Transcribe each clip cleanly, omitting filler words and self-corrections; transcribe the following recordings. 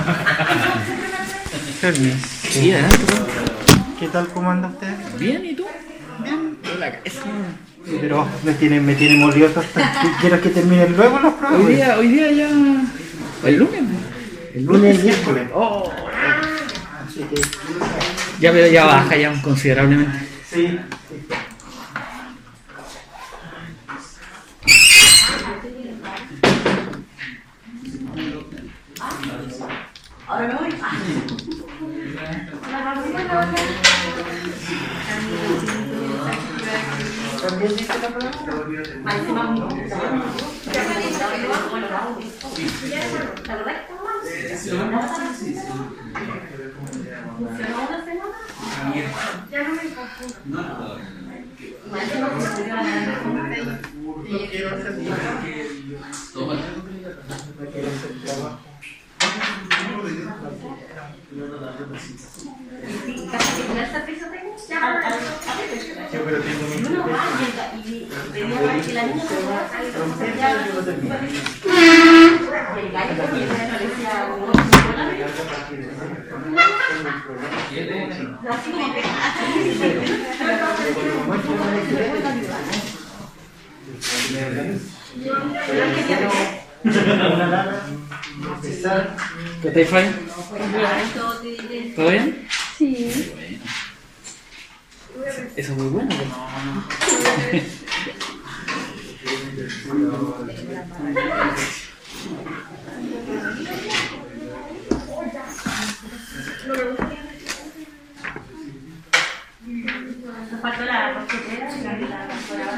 Sí, ¿Qué tal, cómo anda usted? bien, ¿y tú? Bien. Sí, pero me tiene molido quiero que terminen luego los pruebas. Hoy día ya... ¿El lunes? El lunes y miércoles. Oh, Así que... ya, pero ya baja ya considerablemente. Sí. Ahora me voy. ¿También dice la prueba? No quiero hacer trabajo. Yo pero tengo ¿Qué tal, Fray? ¿Todo bien? Sí. Eso es muy bueno. Nos faltó la costetera y la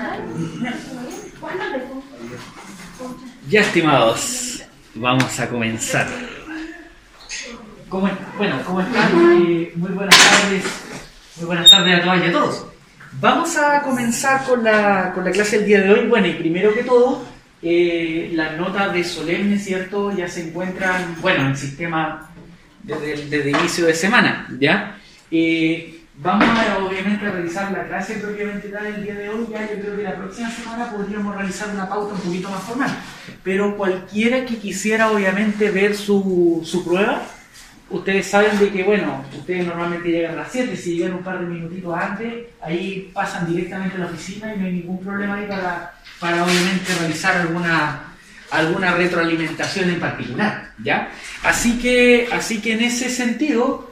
Ya, estimados, vamos a comenzar. ¿Cómo están? Muy buenas tardes. Muy buenas tardes a todas y a todos. Vamos a comenzar con la clase del día de hoy. Bueno, y primero que todo, las notas de solemne, ¿cierto? Ya se encuentran, bueno, en el sistema desde inicio de semana, ¿ya? Vamos obviamente a realizar la clase propiamente tal el día de hoy. Ya yo creo que la próxima semana podríamos realizar una pauta un poquito más formal. Pero cualquiera que quisiera obviamente ver su prueba, ustedes saben de que, bueno, ustedes normalmente llegan a las 7, si llegan un par de minutitos antes, ahí pasan directamente a la oficina y no hay ningún problema ahí para obviamente realizar alguna retroalimentación en particular, ¿ya? Así que en ese sentido,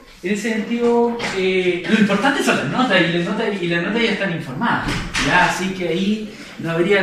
lo importante son las notas y las notas ya están informadas, ¿ya? Así que ahí no habría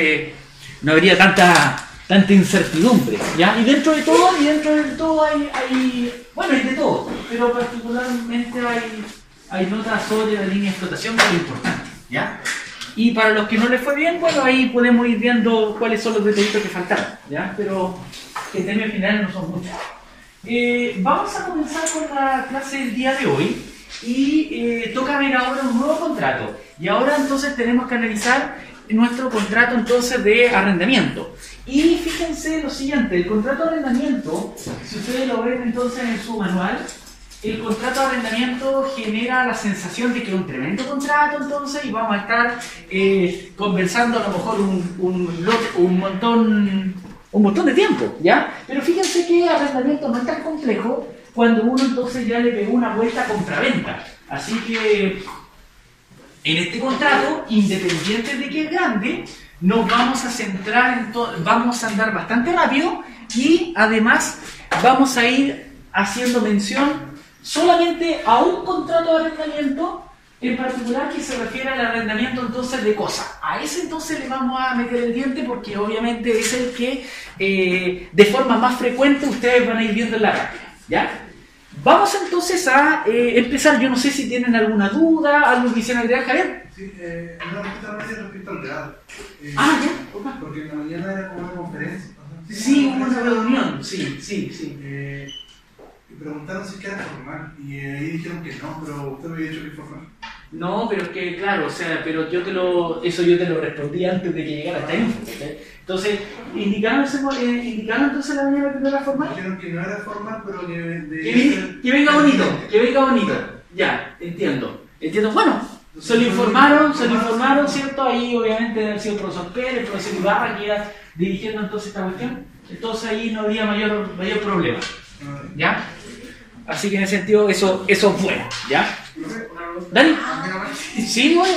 tanta incertidumbre, ¿ya? Y dentro de todo hay de todo, pero particularmente hay notas sobre la línea de explotación, que es lo importante, ¿ya? Y para los que no les fue bien, bueno, ahí podemos ir viendo cuáles son los detallitos que faltaron, ¿ya? Pero que en términos generales no son muchos. Vamos a comenzar con la clase del día de hoy y toca ver ahora un nuevo contrato. Y ahora entonces tenemos que analizar nuestro contrato entonces de arrendamiento. Y fíjense lo siguiente, el contrato de arrendamiento, si ustedes lo ven entonces en su manual, el contrato de arrendamiento genera la sensación de que es un tremendo contrato entonces, y vamos a estar conversando a lo mejor un montón de tiempo, ¿ya? Pero fíjense que el arrendamiento no es tan complejo cuando uno entonces ya le pegó una vuelta a compraventa. Así que en este contrato, independiente de que es grande, nos vamos a centrar vamos a andar bastante rápido y además vamos a ir haciendo mención solamente a un contrato de arrendamiento en particular que se refiere al arrendamiento entonces de cosas. A ese entonces le vamos a meter el diente porque obviamente es el que de forma más frecuente ustedes van a ir viendo en la rápida, ¿ya? Vamos entonces a empezar. Yo no sé si tienen alguna duda, algo que quisieran agregar, Javier. Sí, respecto al grado. Ya, okay. Porque en la mañana era como una conferencia. Sí, hubo una reunión, sí. Y preguntaron si era formal. Y ahí dijeron que no, pero usted me había dicho que es formal. No, pero es que, claro, o sea, pero yo te lo respondí antes de que llegara esta info, ¿okay? Entonces, ¿indicaron entonces la mañana que no era formal? Dijeron que no era formal, pero que venga bonito. Ya, entiendo. Bueno, se lo informaron, ¿cierto? Ahí obviamente debe haber sido el profesor Pérez, el profesor Ibarra, que iba dirigiendo entonces esta cuestión. Entonces ahí no había mayor problema. ¿Ya? Así que en ese sentido eso es bueno, ¿ya? ¿Dani? Sí, bueno.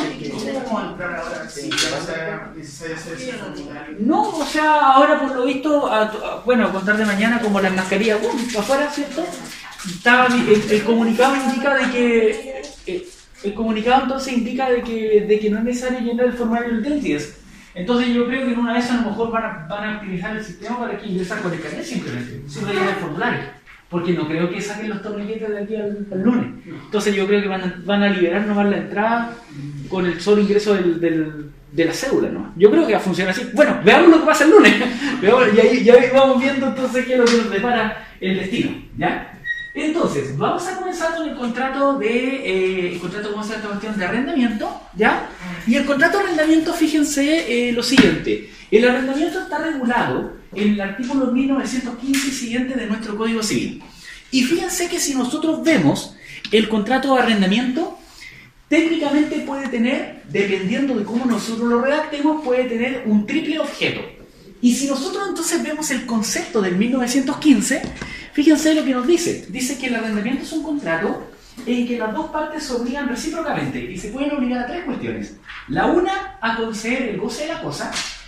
No, o sea, ahora por lo visto, bueno, a contar de mañana como las mascarillas, afuera, ¿cierto? Estaba, el comunicado indica de que el comunicado entonces indica de que no es necesario llenar el formulario del 10. Entonces yo creo que en una vez a lo mejor van a optimizar el sistema para que ingresen con el carnet simplemente, sin rellenar el formulario. Porque no creo que saquen los torniquetes de aquí al lunes. Entonces yo creo que van a liberar nomás la entrada con el solo ingreso de la cédula, ¿no? Yo creo que va a funcionar así. Bueno, veamos lo que pasa el lunes. Y ahí vamos viendo entonces qué es lo que nos depara el destino, ¿ya? Entonces, vamos a comenzar con el contrato ¿cómo se llama esta cuestión? De arrendamiento, ¿ya? Y el contrato de arrendamiento, fíjense lo siguiente. El arrendamiento está regulado en el artículo 1915 y siguiente de nuestro Código Civil. Y fíjense que si nosotros vemos el contrato de arrendamiento, técnicamente puede tener, dependiendo de cómo nosotros lo redactemos, puede tener un triple objeto. Y si nosotros entonces vemos el concepto del 1915, fíjense lo que nos dice. Dice que el arrendamiento es un contrato en que las dos partes se obligan recíprocamente y se pueden obligar a tres cuestiones. La una, a conceder el goce de la cosa.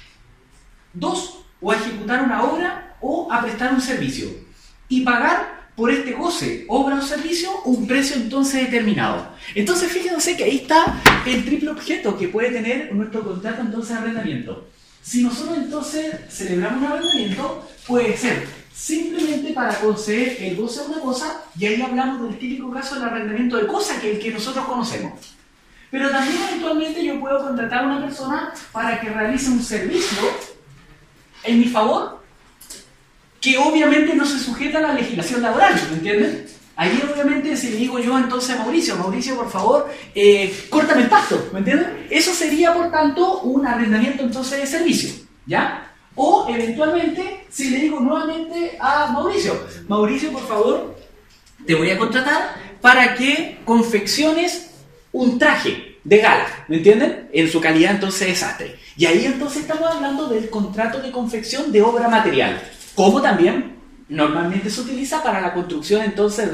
Dos, o a ejecutar una obra o a prestar un servicio. Y pagar por este goce, obra o servicio, un precio entonces determinado. Entonces fíjense que ahí está el triple objeto que puede tener nuestro contrato entonces de arrendamiento. Si nosotros entonces celebramos un arrendamiento, puede ser simplemente para conceder el goce de una cosa, y ahí hablamos del típico caso del arrendamiento de cosa, que es el que nosotros conocemos. Pero también eventualmente yo puedo contratar a una persona para que realice un servicio en mi favor, que obviamente no se sujeta a la legislación laboral, ¿me entienden? Ahí obviamente si le digo yo entonces a Mauricio, por favor, córtame el pasto, ¿me entienden? Eso sería por tanto un arrendamiento entonces de servicio, ¿ya? O eventualmente si le digo nuevamente a Mauricio, por favor, te voy a contratar para que confecciones un traje de gala, ¿me entienden? En su calidad entonces de sastre. Y ahí entonces estamos hablando del contrato de confección de obra material, como también normalmente se utiliza para la construcción entonces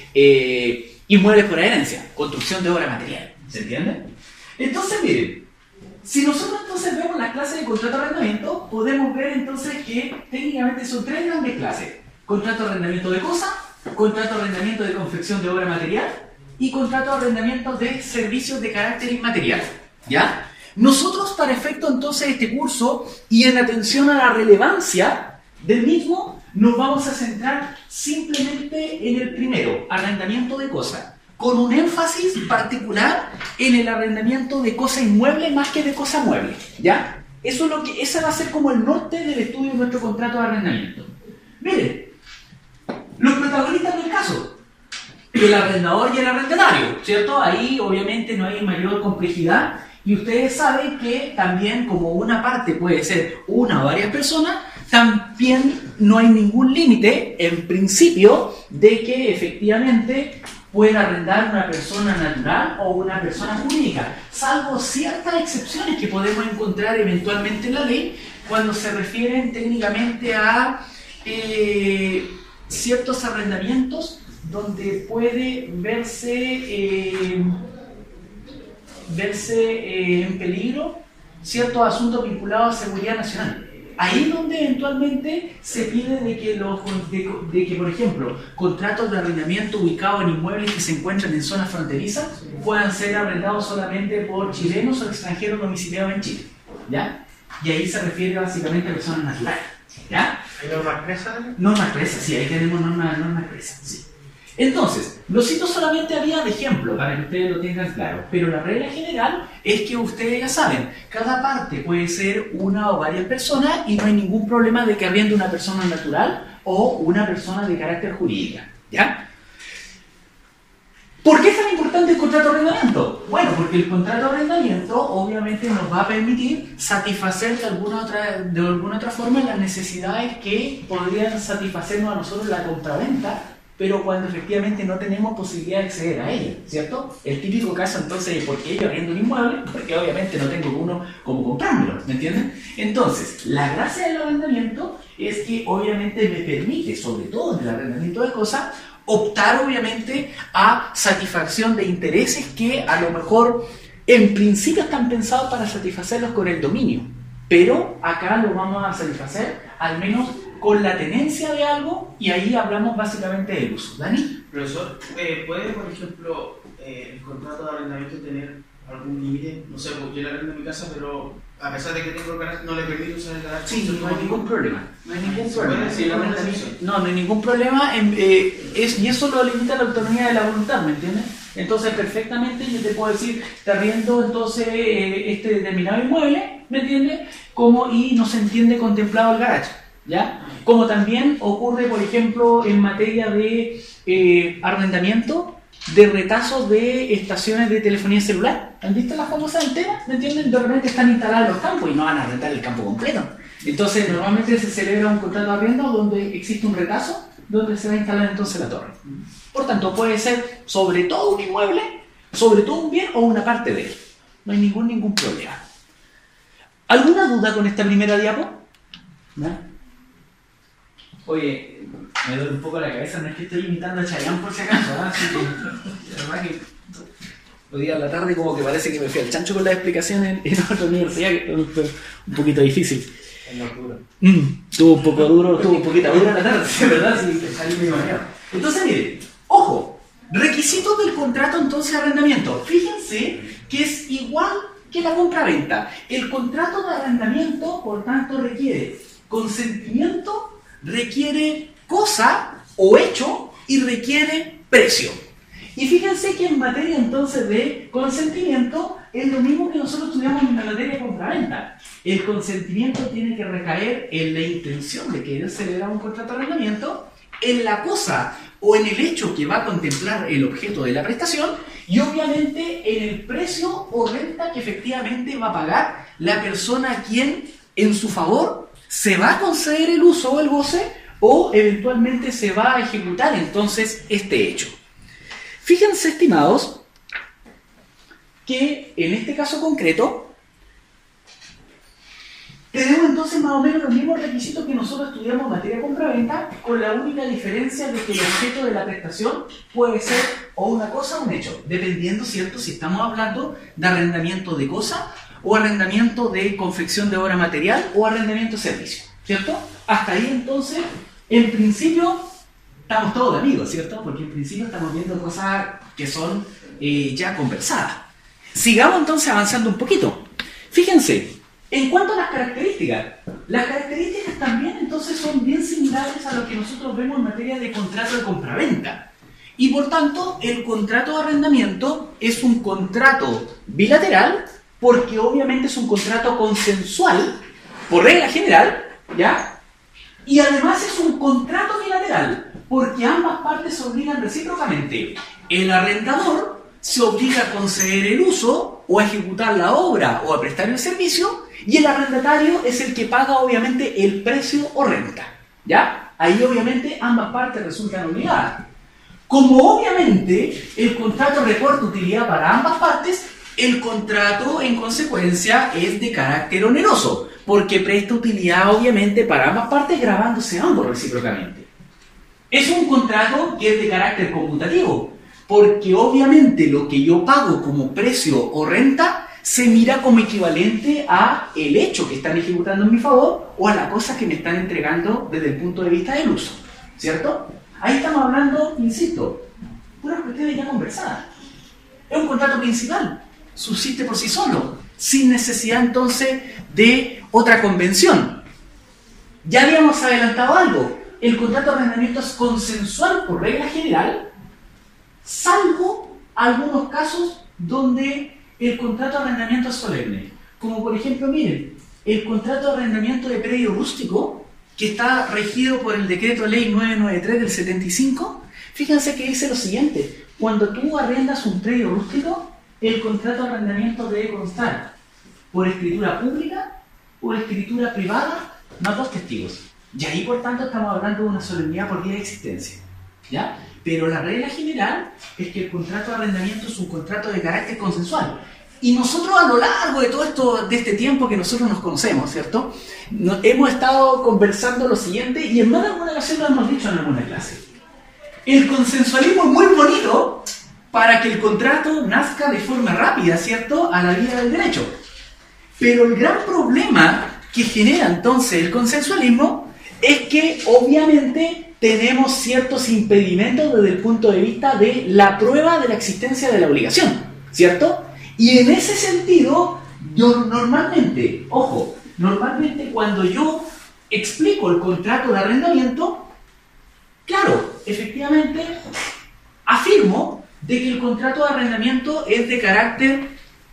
de inmuebles por herencia, construcción de obra material, ¿se entiende? Entonces miren, si nosotros entonces vemos las clases de contrato de arrendamiento, podemos ver entonces que técnicamente son tres grandes clases: contrato de arrendamiento de cosa, contrato de arrendamiento de confección de obra material y contrato de arrendamiento de servicios de carácter inmaterial, ¿ya? Nosotros, para efecto entonces de este curso y en atención a la relevancia del mismo, nos vamos a centrar simplemente en el primero, arrendamiento de cosa, con un énfasis particular en el arrendamiento de cosa inmueble más que de cosa mueble, ¿ya? Eso es ese va a ser como el norte del estudio de nuestro contrato de arrendamiento. Miren, los protagonistas del caso, el arrendador y el arrendatario, ¿cierto? Ahí obviamente no hay mayor complejidad y ustedes saben que también como una parte puede ser una o varias personas, también no hay ningún límite en principio de que efectivamente pueda arrendar una persona natural o una persona jurídica, salvo ciertas excepciones que podemos encontrar eventualmente en la ley cuando se refieren técnicamente a ciertos arrendamientos donde puede verse en peligro ciertos asuntos vinculados a seguridad nacional. Ahí es donde eventualmente se pide de que, por ejemplo, contratos de arrendamiento ubicados en inmuebles que se encuentran en zonas fronterizas puedan ser arrendados solamente por chilenos o extranjeros domiciliados en Chile, ¿ya? Y ahí se refiere básicamente a personas naturales, ¿ya? ¿Hay normas expresas? Normas expresas, sí, ahí tenemos normas expresas, sí. Entonces, lo cito solamente a vía de ejemplo para que ustedes lo tengan claro, pero la regla general es que ustedes ya saben, cada parte puede ser una o varias personas y no hay ningún problema de que arriende una persona natural o una persona de carácter jurídica, ¿ya? ¿Por qué es tan importante el contrato de arrendamiento? Bueno, porque el contrato de arrendamiento obviamente nos va a permitir satisfacer de alguna otra forma las necesidades que podrían satisfacernos a nosotros la compraventa, pero cuando efectivamente no tenemos posibilidad de acceder a ella, ¿cierto? El típico caso entonces de por qué yo arriendo un inmueble, porque obviamente no tengo uno como comprármelo, ¿me entienden? Entonces, la gracia del arrendamiento es que obviamente me permite, sobre todo en el arrendamiento de cosas, optar obviamente a satisfacción de intereses que a lo mejor en principio están pensados para satisfacerlos con el dominio, pero acá lo vamos a satisfacer al menos con la tenencia de algo, y ahí hablamos básicamente del uso. ¿Dani? Profesor, ¿puede, por ejemplo, el contrato de arrendamiento tener algún límite? No sé, porque yo le arrendo mi casa, pero a pesar de que tengo el garaje, no le permito usar el garaje. Sí, no hay ningún problema. No hay ningún problema. ¿Puede decir alguna excepción? No hay ningún problema. Y eso lo limita la autonomía de la voluntad, ¿me entiendes? Entonces, perfectamente yo te puedo decir, te arriendo entonces este determinado inmueble, ¿me entiendes? Y no se entiende contemplado el garaje, ¿ya? Como también ocurre, por ejemplo, en materia de arrendamiento de retazos de estaciones de telefonía celular. ¿Han visto las famosas antenas? ¿Me entienden? De repente están instaladas en los campos y no van a rentar el campo completo. Entonces, normalmente se celebra un contrato de arriendo donde existe un retazo donde se va a instalar entonces la torre. Por tanto, puede ser sobre todo un inmueble, sobre todo un bien o una parte de él. No hay ningún problema. ¿Alguna duda con esta primera diapo? ¿No? Oye, me duele un poco la cabeza, no es que estoy imitando a Chayanne por si acaso, ¿eh? Así que, la verdad que hoy día a la tarde como que parece que me fui al chancho con las explicaciones en otra universidad, que fue un poquito difícil. Estuvo un poco duro, estuvo un poquito duro la tarde, ¿verdad? Sí, salí medio mareado. Entonces, miren, ojo, requisitos del contrato entonces de arrendamiento. Fíjense que es igual que la compra-venta. El contrato de arrendamiento, por tanto, requiere consentimiento, requiere cosa o hecho y requiere precio. Y fíjense que en materia entonces de consentimiento es lo mismo que nosotros estudiamos en la materia de compraventa. El consentimiento tiene que recaer en la intención de querer celebrar un contrato de arrendamiento, en la cosa o en el hecho que va a contemplar el objeto de la prestación y obviamente en el precio o renta que efectivamente va a pagar la persona a quien en su favor se va a conceder el uso o el goce o eventualmente se va a ejecutar entonces este hecho. Fíjense, estimados, que en este caso concreto tenemos entonces más o menos los mismos requisitos que nosotros estudiamos en materia de compra-venta, con la única diferencia de que el objeto de la prestación puede ser o una cosa o un hecho, dependiendo, ¿cierto?, si estamos hablando de arrendamiento de cosa o arrendamiento de confección de obra material o arrendamiento de servicio, ¿cierto? Hasta ahí entonces, en principio, estamos todos amigos, ¿cierto? Porque en principio estamos viendo cosas que son ya conversadas. Sigamos entonces avanzando un poquito. Fíjense, en cuanto a las características también entonces son bien similares a lo que nosotros vemos en materia de contrato de compraventa. Y por tanto, el contrato de arrendamiento es un contrato bilateral porque obviamente es un contrato consensual, por regla general, ¿ya? Y además es un contrato bilateral, porque ambas partes se obligan recíprocamente. El arrendador se obliga a conceder el uso, o a ejecutar la obra, o a prestar el servicio, y el arrendatario es el que paga obviamente el precio o renta, ¿ya? Ahí obviamente ambas partes resultan obligadas. Como obviamente el contrato reporta utilidad para ambas partes, el contrato en consecuencia es de carácter oneroso, porque presta utilidad obviamente para ambas partes, gravándose ambos recíprocamente. Es un contrato que es de carácter conmutativo, porque obviamente lo que yo pago como precio o renta se mira como equivalente a el hecho que están ejecutando en mi favor o a la cosa que me están entregando desde el punto de vista del uso, ¿cierto? Ahí estamos hablando, insisto, puras cuestiones ya conversadas. Es un contrato principal, subsiste por sí solo, sin necesidad entonces de otra convención. Ya habíamos adelantado algo, el contrato de arrendamiento es consensual por regla general, salvo algunos casos donde el contrato de arrendamiento es solemne. Como por ejemplo, miren, el contrato de arrendamiento de predio rústico, que está regido por el decreto ley 993 del 75, fíjense que dice lo siguiente: cuando tú arrendas un predio rústico, el contrato de arrendamiento debe constar por escritura pública o escritura privada, más dos testigos. Y ahí, por tanto, estamos hablando de una solemnidad por vía de existencia, ¿ya? Pero la regla general es que el contrato de arrendamiento es un contrato de carácter consensual. Y nosotros a lo largo de todo esto, de este tiempo que nosotros nos conocemos, ¿cierto? Hemos estado conversando lo siguiente, y en más de alguna ocasión lo hemos dicho en alguna clase. El consensualismo es muy bonito para que el contrato nazca de forma rápida, ¿cierto?, a la vía del derecho. Pero el gran problema que genera entonces el consensualismo es que obviamente tenemos ciertos impedimentos desde el punto de vista de la prueba de la existencia de la obligación, ¿cierto? Y en ese sentido, yo normalmente, ojo, normalmente cuando yo explico el contrato de arrendamiento, claro, efectivamente afirmo de que el contrato de arrendamiento es de carácter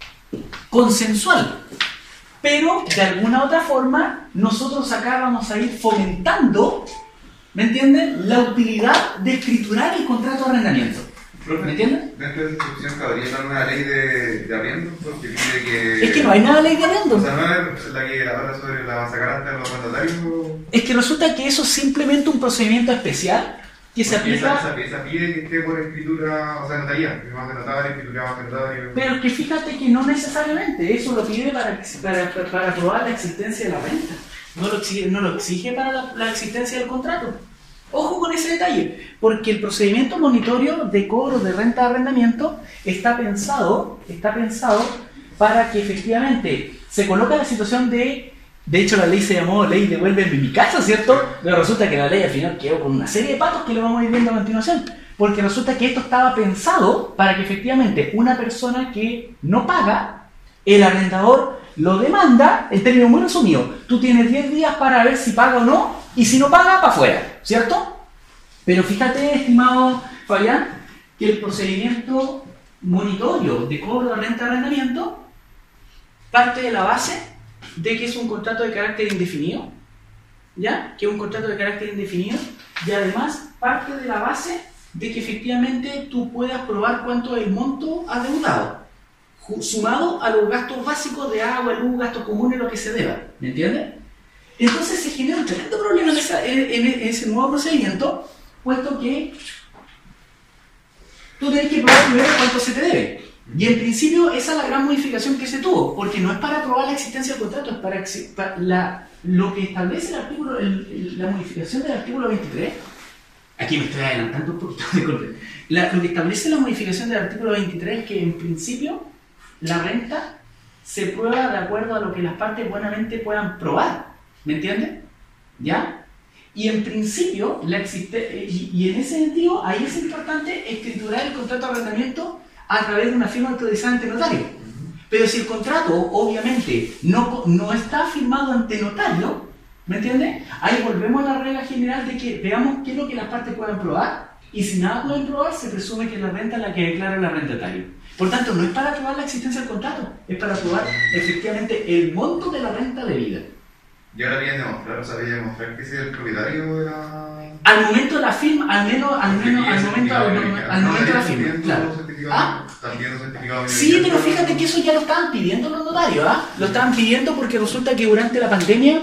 consensual. Pero, de alguna otra forma, nosotros acá vamos a ir fomentando, ¿me entienden?, la utilidad de escriturar el contrato de arrendamiento. ¿Me entienden? Dentro de esa institución cabría una ley de arriendo, porque pide que... Es que no hay nada de ley de arriendo. O sea, no es la que habla sobre la va a sacar hasta los mandatarios. Es que resulta que eso es simplemente un procedimiento especial que se aplica... Esa pide que esté por escritura, o sea, notaría, que más de notario, escritura más de notario. Pero que fíjate que no necesariamente, eso lo pide para probar la existencia de la renta. No lo exige para la existencia del contrato. Ojo con ese detalle, porque el procedimiento monitorio de cobro de renta de arrendamiento está pensado para que efectivamente se coloque la situación de hecho la ley se llamó Ley Devuélveme mi casa, ¿cierto? Pero resulta que la ley al final quedó con una serie de patos que lo vamos a ir viendo a continuación, porque resulta que esto estaba pensado para que efectivamente una persona que no paga, el arrendador lo demanda, en términos muy resumidos, tú tienes 10 días para ver si paga o no, y si no paga, para afuera, ¿cierto? Pero fíjate, estimado Fabián, que el procedimiento monitorio de cobro de renta de arrendamiento parte de la base de que es un contrato de carácter indefinido, ¿ya? Que es un contrato de carácter indefinido, y además parte de la base de que efectivamente tú puedas probar cuánto es el monto adeudado, sumado a los gastos básicos de agua, luz, gastos comunes, lo que se deba, ¿me entiendes? Entonces se genera un tremendo problema en ese nuevo procedimiento, puesto que tú tienes que probar primero cuánto se te debe. Y en principio esa es la gran modificación que se tuvo, porque no es para probar la existencia del contrato, es para lo que establece el artículo, la modificación del artículo 23. Aquí me estoy adelantando un poquito, disculpen. Lo que establece la modificación del artículo 23 es que en principio la renta se prueba de acuerdo a lo que las partes buenamente puedan probar. ¿Me entienden? ¿Ya? Y en principio, y en ese sentido, ahí es importante escriturar el contrato de arrendamiento a través de una firma autorizada ante notario. Pero si el contrato, obviamente, no está firmado ante notario, ¿me entiendes? Ahí volvemos a la regla general de que veamos qué es lo que las partes puedan probar, y si nada pueden probar, se presume que la renta es la que declara el arrendatario. Por tanto, no es para probar la existencia del contrato, es para probar efectivamente el monto de la renta debida. Y ahora viene a demostrar, o sea, viene a demostrar que ese es el propietario de la... Al momento de la firma, al momento de la firma, claro. ¿Ah? Sí, pero fíjate que eso ya lo estaban pidiendo los notarios, ¿ah? Lo estaban pidiendo porque resulta que durante la pandemia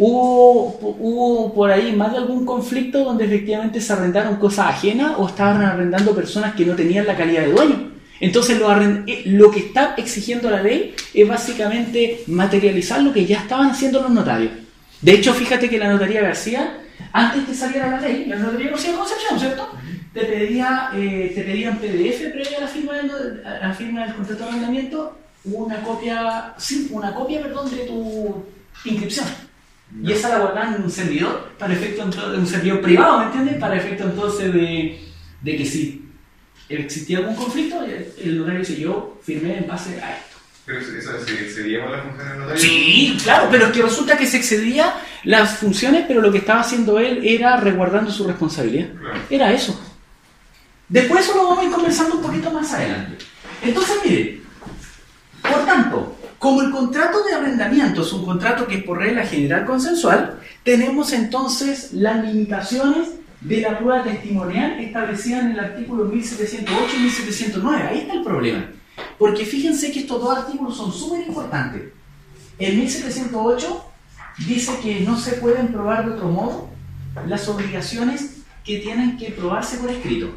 hubo por ahí más de algún conflicto donde efectivamente se arrendaron cosas ajenas o estaban arrendando personas que no tenían la calidad de dueño. Entonces lo que está exigiendo la ley es básicamente materializar lo que ya estaban haciendo los notarios. De hecho, fíjate que la Notaría García, antes que saliera la ley, la Notaría García de Concepción, ¿cierto? Te pedían PDF previa a la firma del contrato de arrendamiento, una copia de tu inscripción. Y esa la guardaban en un servidor, en un servidor privado, ¿me entiendes? Para efecto entonces de que si existía algún conflicto, el notario dice, yo firmé en base a esto. ¿Pero eso se excedía por las funciones del notario? Sí, claro, pero es que resulta que se excedía las funciones, pero lo que estaba haciendo él era resguardando su responsabilidad. Claro. Era eso. Después eso lo vamos a ir conversando un poquito más adelante. Entonces, miren, por tanto, como el contrato de arrendamiento es un contrato que es por regla general consensual, tenemos entonces las limitaciones de la prueba testimonial establecida en el artículo 1708 y 1709. Ahí está el problema. Porque fíjense que estos dos artículos son súper importantes. El 1708 dice que no se pueden probar de otro modo las obligaciones que tienen que probarse por escrito.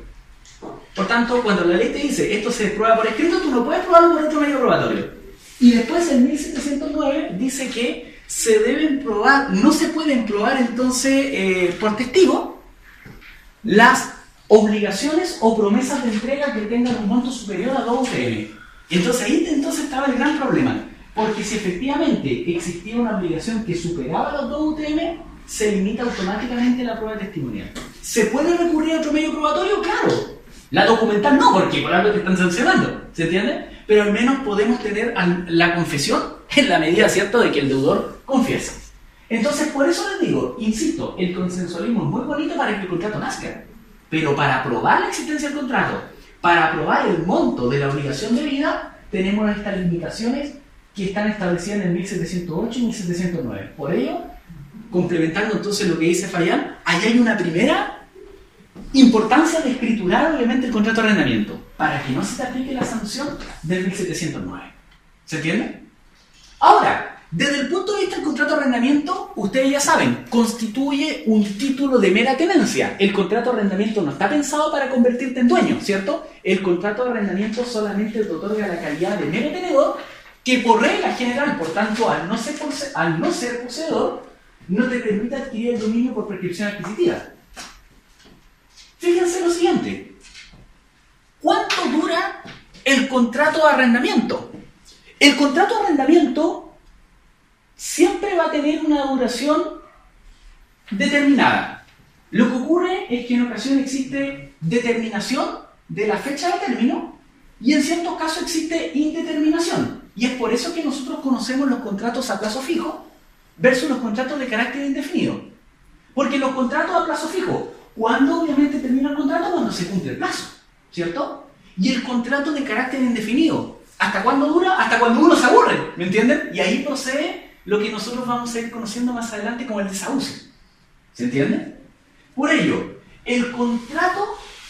Por tanto, cuando la ley te dice esto se prueba por escrito, tú no puedes probarlo por otro medio probatorio. Y después el 1709 dice que se deben probar, no se pueden probar entonces por testigo las obligaciones o promesas de entrega que tengan un monto superior a 2 UTM. Entonces ahí estaba el gran problema, porque si efectivamente existía una obligación que superaba los 2 UTM, se limita automáticamente la prueba testimonial. ¿Se puede recurrir a otro medio probatorio? Claro. La documental no, porque por algo te están sancionando, ¿se entiende? Pero al menos podemos tener la confesión en la medida, ¿cierto?, de que el deudor confiesa. Entonces, por eso les digo, insisto, el consensualismo es muy bonito para que el contrato nazca, pero para probar la existencia del contrato, para probar el monto de la obligación de vida, tenemos estas limitaciones que están establecidas en el 1708 y 1709. Por ello, complementando entonces lo que dice Fayán, ahí hay una primera importancia de escriturar obviamente el contrato de arrendamiento para que no se te aplique la sanción del 1709. ¿Se entiende? Ahora, desde el punto de vista del contrato de arrendamiento, ustedes ya saben, constituye un título de mera tenencia. El contrato de arrendamiento no está pensado para convertirte en dueño, ¿cierto? El contrato de arrendamiento solamente te otorga la calidad de mero tenedor, que por regla general, por tanto, al no ser poseedor, no te permite adquirir el dominio por prescripción adquisitiva. Fíjense lo siguiente. ¿Cuánto dura el contrato de arrendamiento? El contrato de arrendamiento siempre va a tener una duración determinada. Lo que ocurre es que en ocasiones existe determinación de la fecha de término y en ciertos casos existe indeterminación. Y es por eso que nosotros conocemos los contratos a plazo fijo versus los contratos de carácter indefinido. Porque los contratos a plazo fijo, ¿cuándo obviamente termina el contrato? Cuando se cumple el plazo, ¿cierto? Y el contrato de carácter indefinido, ¿hasta cuándo dura? Hasta cuando uno se aburre, ¿me entienden? Y ahí procede lo que nosotros vamos a ir conociendo más adelante como el desahucio. ¿Se entiende? Por ello, el contrato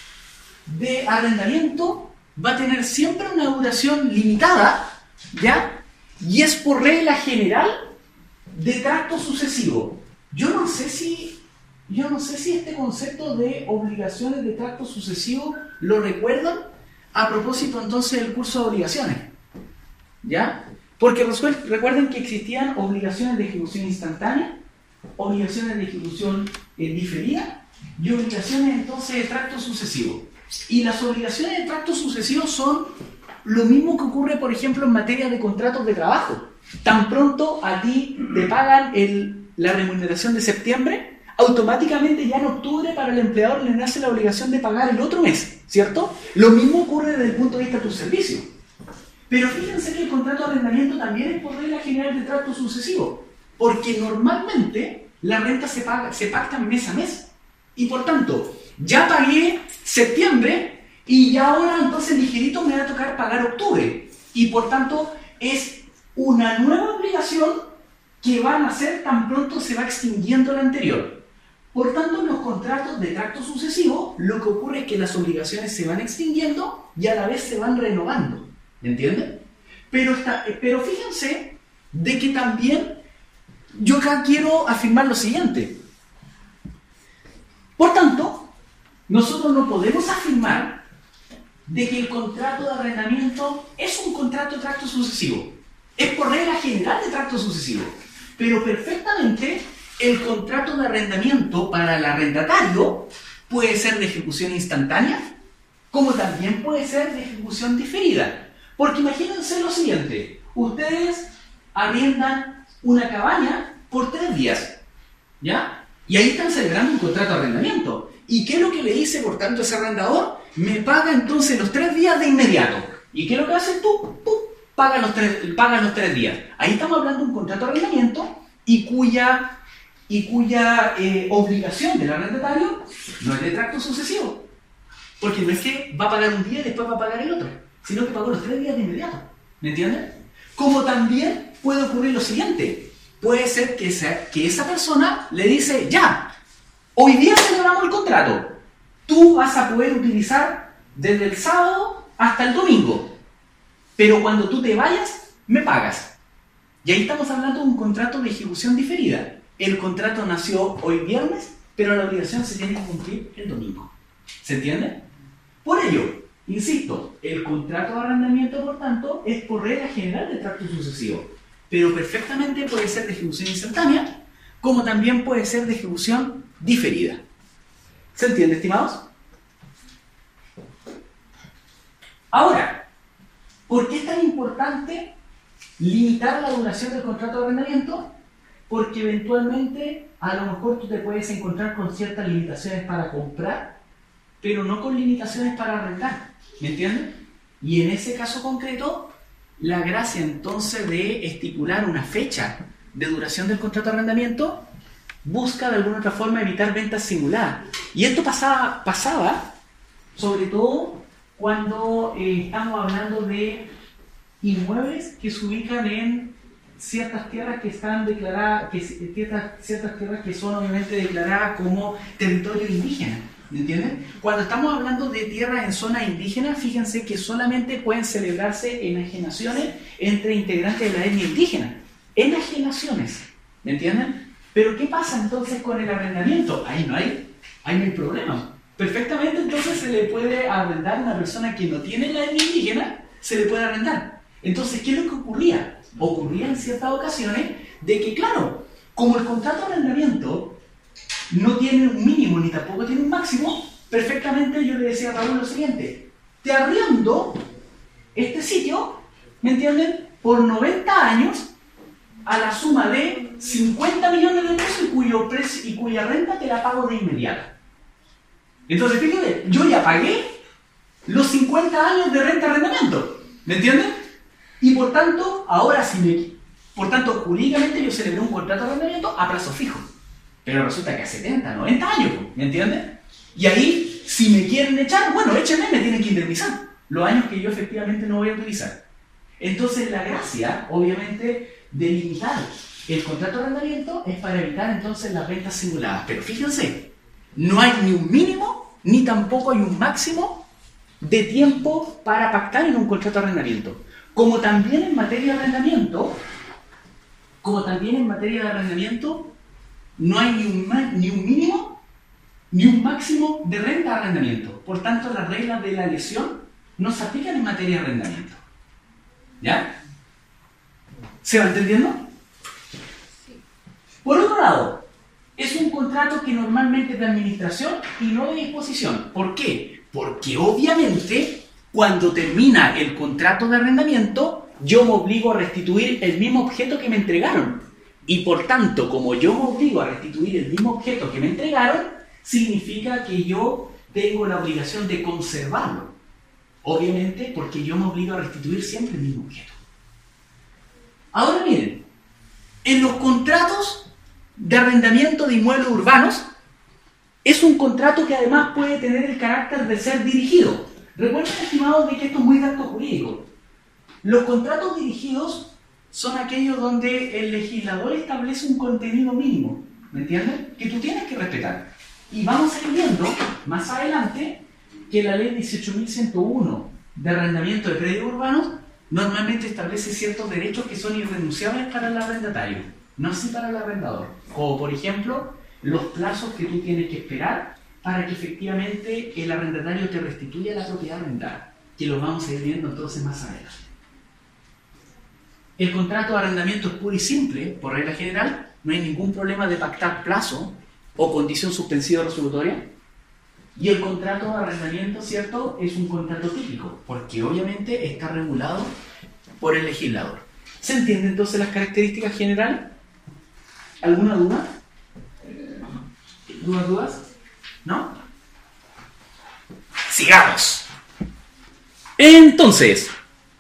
de arrendamiento va a tener siempre una duración limitada, ¿ya? Y es por regla general de tracto sucesivo. Yo no sé si este concepto de obligaciones de tracto sucesivo lo recuerdan a propósito entonces del curso de obligaciones, ¿ya? Porque recuerden que existían obligaciones de ejecución instantánea, obligaciones de ejecución diferida y obligaciones entonces de tracto sucesivo. Y las obligaciones de tracto sucesivo son lo mismo que ocurre, por ejemplo, en materia de contratos de trabajo. Tan pronto a ti te pagan la remuneración de septiembre, automáticamente ya en octubre para el empleador le nace la obligación de pagar el otro mes, ¿cierto? Lo mismo ocurre desde el punto de vista de tu servicio. Pero fíjense que el contrato de arrendamiento también es por regla general de tracto sucesivo, porque normalmente la renta se pacta mes a mes. Y por tanto, ya pagué septiembre y ya ahora entonces ligerito me va a tocar pagar octubre. Y por tanto es una nueva obligación que va a nacer tan pronto se va extinguiendo la anterior. Por tanto, en los contratos de tracto sucesivo, lo que ocurre es que las obligaciones se van extinguiendo y a la vez se van renovando. ¿Me entienden? Pero fíjense de que también yo acá quiero afirmar lo siguiente. Por tanto, nosotros no podemos afirmar de que el contrato de arrendamiento es un contrato de tracto sucesivo. Es por regla general de tracto sucesivo. Pero perfectamente el contrato de arrendamiento para el arrendatario puede ser de ejecución instantánea, como también puede ser de ejecución diferida. Porque imagínense lo siguiente, ustedes arriendan una cabaña por 3 días, ¿ya? Y ahí están celebrando un contrato de arrendamiento. ¿Y qué es lo que le dice, por tanto, ese arrendador? Me paga entonces los 3 días de inmediato. ¿Y qué es lo que haces tú? ¡Pum! Paga los 3 días. Ahí estamos hablando de un contrato de arrendamiento y cuya obligación del arrendatario no es de tracto sucesivo. Porque no es que va a pagar un día y después va a pagar el otro, sino que pagó los 3 días de inmediato. ¿Me entienden? Como también puede ocurrir lo siguiente. Puede ser que esa persona le dice, ya, hoy día celebramos el contrato. Tú vas a poder utilizar desde el sábado hasta el domingo. Pero cuando tú te vayas, me pagas. Y ahí estamos hablando de un contrato de ejecución diferida. El contrato nació hoy viernes, pero la obligación se tiene que cumplir el domingo. ¿Se entiende? Por ello, insisto, el contrato de arrendamiento, por tanto, es por regla general de tracto sucesivo, pero perfectamente puede ser de ejecución instantánea, como también puede ser de ejecución diferida. ¿Se entiende, estimados? Ahora, ¿por qué es tan importante limitar la duración del contrato de arrendamiento? Porque eventualmente a lo mejor tú te puedes encontrar con ciertas limitaciones para comprar, pero no con limitaciones para arrendar. ¿Me entienden? Y en ese caso concreto, la gracia entonces de estipular una fecha de duración del contrato de arrendamiento busca de alguna otra forma evitar ventas simuladas. Y esto pasaba sobre todo cuando estamos hablando de inmuebles que se ubican en ciertas tierras que están declaradas, ciertas tierras que son obviamente declaradas como territorio indígena. ¿Me entienden? Cuando estamos hablando de tierras en zonas indígenas, fíjense que solamente pueden celebrarse enajenaciones entre integrantes de la etnia indígena. Enajenaciones. ¿Me entienden? Pero ¿qué pasa entonces con el arrendamiento? Ahí no hay problema. Perfectamente entonces se le puede arrendar a una persona que no tiene la etnia indígena, se le puede arrendar. Entonces, ¿qué es lo que ocurría? Ocurría en ciertas ocasiones de que, claro, como el contrato de arrendamiento no tiene un mínimo ni tampoco tiene un máximo, perfectamente yo le decía a Raúl lo siguiente: te arriendo este sitio, ¿me entienden?, por 90 años a la suma de 50 millones de pesos y cuya renta te la pago de inmediato. Entonces, fíjate, yo ya pagué los 50 años de renta de arrendamiento, ¿me entienden? Y por tanto, ahora sí jurídicamente yo celebré un contrato de arrendamiento a plazo fijo. Pero resulta que a 70, 90 años, ¿me entienden? Y ahí, si me quieren echar, bueno, échenme, me tienen que indemnizar los años que yo efectivamente no voy a utilizar. Entonces, la gracia, obviamente, de limitar el contrato de arrendamiento es para evitar entonces las ventas simuladas. Pero fíjense, no hay ni un mínimo, ni tampoco hay un máximo de tiempo para pactar en un contrato de arrendamiento. Como también en materia de arrendamiento, no hay ni un mínimo ni un máximo de renta de arrendamiento. Por tanto, las reglas de la lesión no se aplican en materia de arrendamiento. ¿Ya? ¿Se va entendiendo? Por otro lado, es un contrato que normalmente es de administración y no de disposición. ¿Por qué? Porque obviamente cuando termina el contrato de arrendamiento, yo me obligo a restituir el mismo objeto que me entregaron. Y por tanto, como yo me obligo a restituir el mismo objeto que me entregaron, significa que yo tengo la obligación de conservarlo. Obviamente, porque yo me obligo a restituir siempre el mismo objeto. Ahora miren, en los contratos de arrendamiento de inmuebles urbanos, es un contrato que además puede tener el carácter de ser dirigido. Recuerden, estimados, de que esto es muy de acto jurídico. Los contratos dirigidos son aquellos donde el legislador establece un contenido mínimo, ¿me entienden?, que tú tienes que respetar. Y vamos a ir viendo más adelante que la ley 18.101 de arrendamiento de predios urbanos normalmente establece ciertos derechos que son irrenunciables para el arrendatario, no así para el arrendador. Como por ejemplo, los plazos que tú tienes que esperar para que efectivamente el arrendatario te restituya la propiedad arrendada, que lo vamos a ir viendo entonces más adelante. El contrato de arrendamiento es puro y simple, por regla general, no hay ningún problema de pactar plazo o condición suspensiva resolutoria. Y el contrato de arrendamiento, ¿cierto?, es un contrato típico, porque obviamente está regulado por el legislador. ¿Se entienden entonces las características generales? ¿Alguna duda? ¿Dudas? ¿No? Sigamos. Entonces,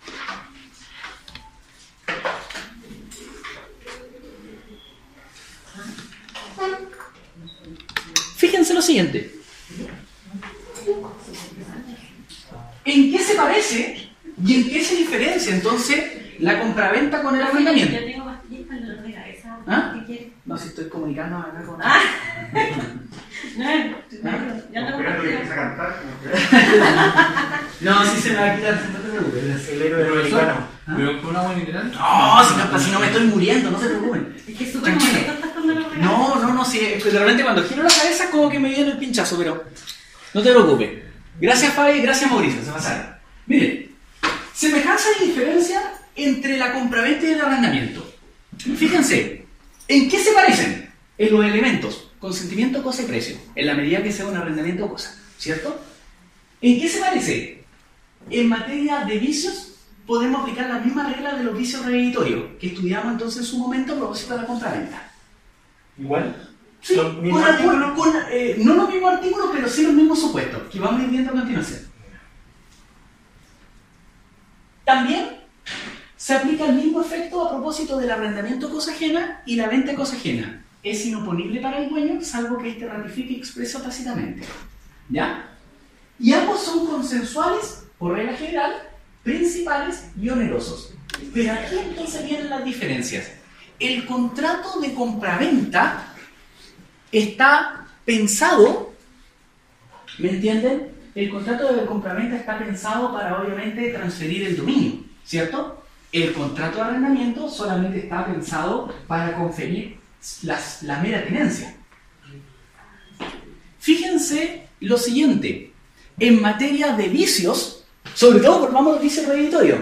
fíjense lo siguiente. ¿En qué se parece y en qué se diferencia entonces la compraventa con el arrendamiento? Yo tengo pastillas para el dolor de cabeza. ¿Ah? ¿Qué quieres? No, si estoy comunicando acá con... Ah. No, ya tengo Esperando que empiece pastillas. a cantar. como que- No, si se me va a quitar, no te preocupes. El héroe americano. ¿Ah? ¿Pero con agua mineral? No, si no me estoy muriendo, no se preocupen. Es que es súper Tranquilo. molesto estar con dolor de cabeza. No, sí, es que de repente cuando giro la cabeza como que me viene el pinchazo, pero no te preocupes. Gracias Fabi, gracias Mauricio, se pasaron. Miren, semejanza y diferencia entre la compraventa y el arrendamiento. Fíjense, ¿en qué se parecen? En los elementos, consentimiento, cosa y precio, en la medida que sea un arrendamiento o cosa, ¿cierto? ¿En qué se parece? En materia de vicios, podemos aplicar la misma regla de los vicios reeditorios, que estudiamos entonces en su momento a propósito de la compraventa. Igual. Sí, ¿Los mismos artículos? no los mismos artículos, pero sí los mismos supuestos, que vamos a ir viendo a continuación. También se aplica el mismo efecto a propósito del arrendamiento cosa ajena y la venta cosa ajena. Es inoponible para el dueño, salvo que éste ratifique expreso tácitamente. ¿Ya? Y ambos son consensuales, por regla general, principales y onerosos. Pero aquí entonces vienen las diferencias. El contrato de compraventa está pensado, ¿me entienden? El contrato de compraventa está pensado para obviamente transferir el dominio, ¿cierto? El contrato de arrendamiento solamente está pensado para conferir la mera tenencia. Fíjense lo siguiente, en materia de vicios, sobre todo volvamos a los vicios reeditorios.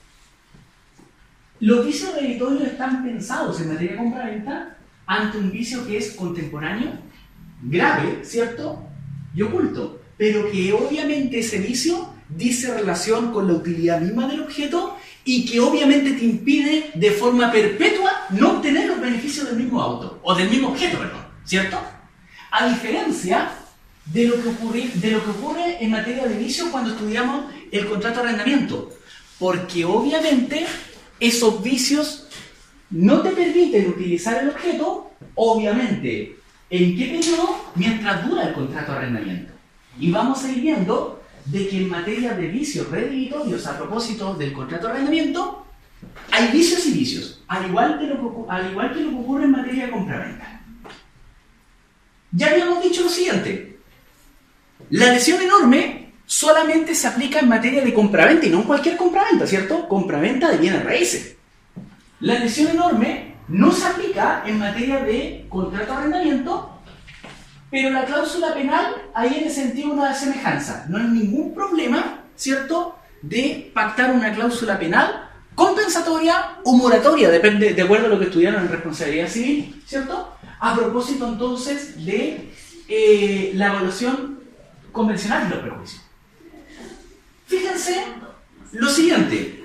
Los vicios reeditorios están pensados en materia de compraventa ante un vicio que es contemporáneo, grave, ¿cierto? Y oculto, pero que obviamente ese vicio dice relación con la utilidad misma del objeto y que obviamente te impide de forma perpetua no obtener los beneficios del mismo auto, o del mismo objeto, perdón, ¿cierto? A diferencia de lo que ocurre en materia de vicio cuando estudiamos el contrato de arrendamiento, porque obviamente esos vicios no te permiten utilizar el objeto, obviamente, ¿en qué periodo? Mientras dura el contrato de arrendamiento. Y vamos a ir viendo de que en materia de vicios reeditorios a propósito del contrato de arrendamiento, hay vicios y vicios, al igual que lo que ocurre en materia de compraventa. Ya habíamos dicho lo siguiente, la lesión enorme solamente se aplica en materia de compraventa y no en cualquier compraventa, ¿cierto? Compraventa de bienes raíces. La lesión enorme no se aplica en materia de contrato de arrendamiento, pero la cláusula penal, ahí en ese sentido una semejanza. No hay ningún problema, ¿cierto?, de pactar una cláusula penal compensatoria o moratoria, depende, de acuerdo a lo que estudiaron en responsabilidad civil, ¿cierto? A propósito entonces de la evaluación convencional de los perjuicios. Fíjense lo siguiente.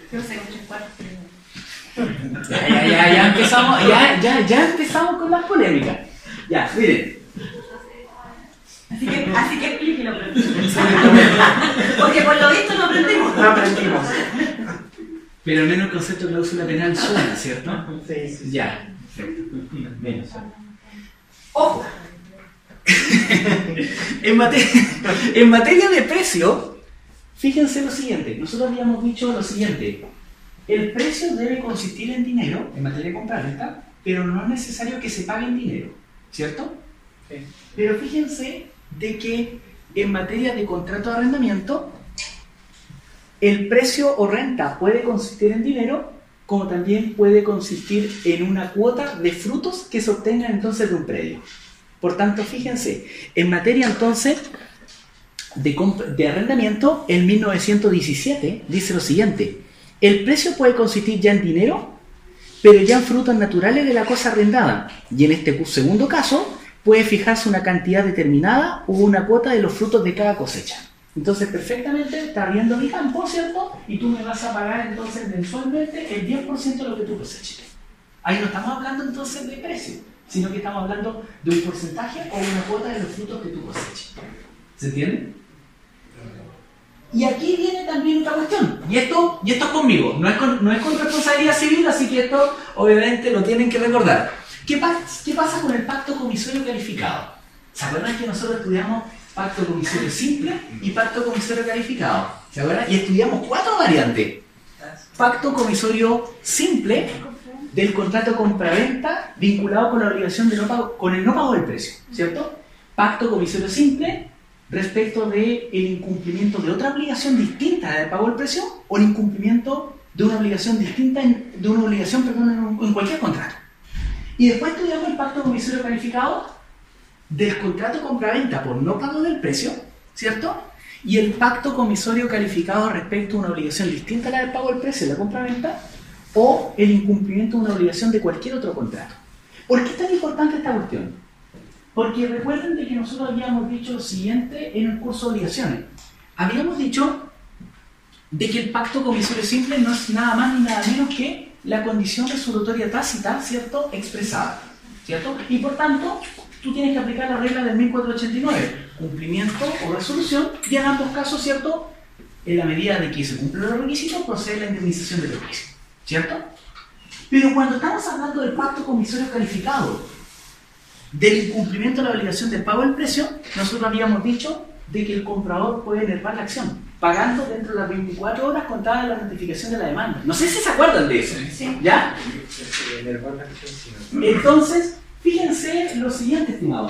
Ya empezamos con las polémicas. Ya, miren. Así que explíquelo. Porque por lo visto no aprendimos. No aprendimos. Pero al menos el concepto de cláusula penal suena, ¿cierto? Sí. Ya, perfecto. Menos. ¡Ojo! En materia de precio, fíjense lo siguiente. Nosotros habíamos dicho lo siguiente. El precio debe consistir en dinero, en materia de compraventa, pero no es necesario que se pague en dinero, ¿cierto? Sí. Pero fíjense de que en materia de contrato de arrendamiento, el precio o renta puede consistir en dinero, como también puede consistir en una cuota de frutos que se obtengan entonces de un predio. Por tanto, fíjense, en materia entonces de arrendamiento, en 1917 dice lo siguiente: el precio puede consistir ya en dinero, pero ya en frutos naturales de la cosa arrendada, y en este segundo caso puede fijarse una cantidad determinada o una cuota de los frutos de cada cosecha. Entonces, perfectamente está viendo mi campo, ¿cierto? Y tú me vas a pagar entonces mensualmente el 10% de lo que tú coseches. Ahí no estamos hablando entonces de precio, sino que estamos hablando de un porcentaje o una cuota de los frutos que tú coseches. ¿Se entiende? Y aquí viene también otra cuestión, y esto es conmigo, no es con responsabilidad civil, así que esto obviamente lo tienen que recordar. ¿Qué pasa con el pacto comisorio calificado? ¿Se acuerdan que nosotros estudiamos pacto comisorio simple y pacto comisorio calificado? ¿Se acuerdan? Y estudiamos 4 variantes. Pacto comisorio simple del contrato compraventa vinculado con la obligación de no pago, con el no pago del precio, ¿cierto? Pacto comisorio simple respecto del incumplimiento de otra obligación distinta del pago del precio o el incumplimiento de una obligación distinta en cualquier contrato. Y después estudiamos el pacto comisorio calificado del contrato compraventa por no pago del precio, ¿cierto? y el pacto comisorio calificado respecto a una obligación distinta a la del pago del precio de la compra-venta o el incumplimiento de una obligación de cualquier otro contrato. ¿Por qué es tan importante esta cuestión? Porque recuerden de que nosotros habíamos dicho lo siguiente en el curso de obligaciones. Habíamos dicho de que el pacto comisorio simple no es nada más ni nada menos que la condición resolutoria tácita, ¿cierto?, expresada, ¿cierto? Y por tanto, tú tienes que aplicar la regla del 1489, cumplimiento o resolución, y en ambos casos, ¿cierto?, en la medida de que se cumplen los requisitos, procede la indemnización del perjuicio, ¿cierto? Pero cuando estamos hablando del pacto comisorio calificado, del incumplimiento de la obligación del pago del precio, nosotros habíamos dicho de que el comprador puede enervar la acción, pagando dentro de las 24 horas contadas la notificación de la demanda. No sé si se acuerdan de eso, Sí. ¿ya? Entonces, fíjense lo siguiente, estimados.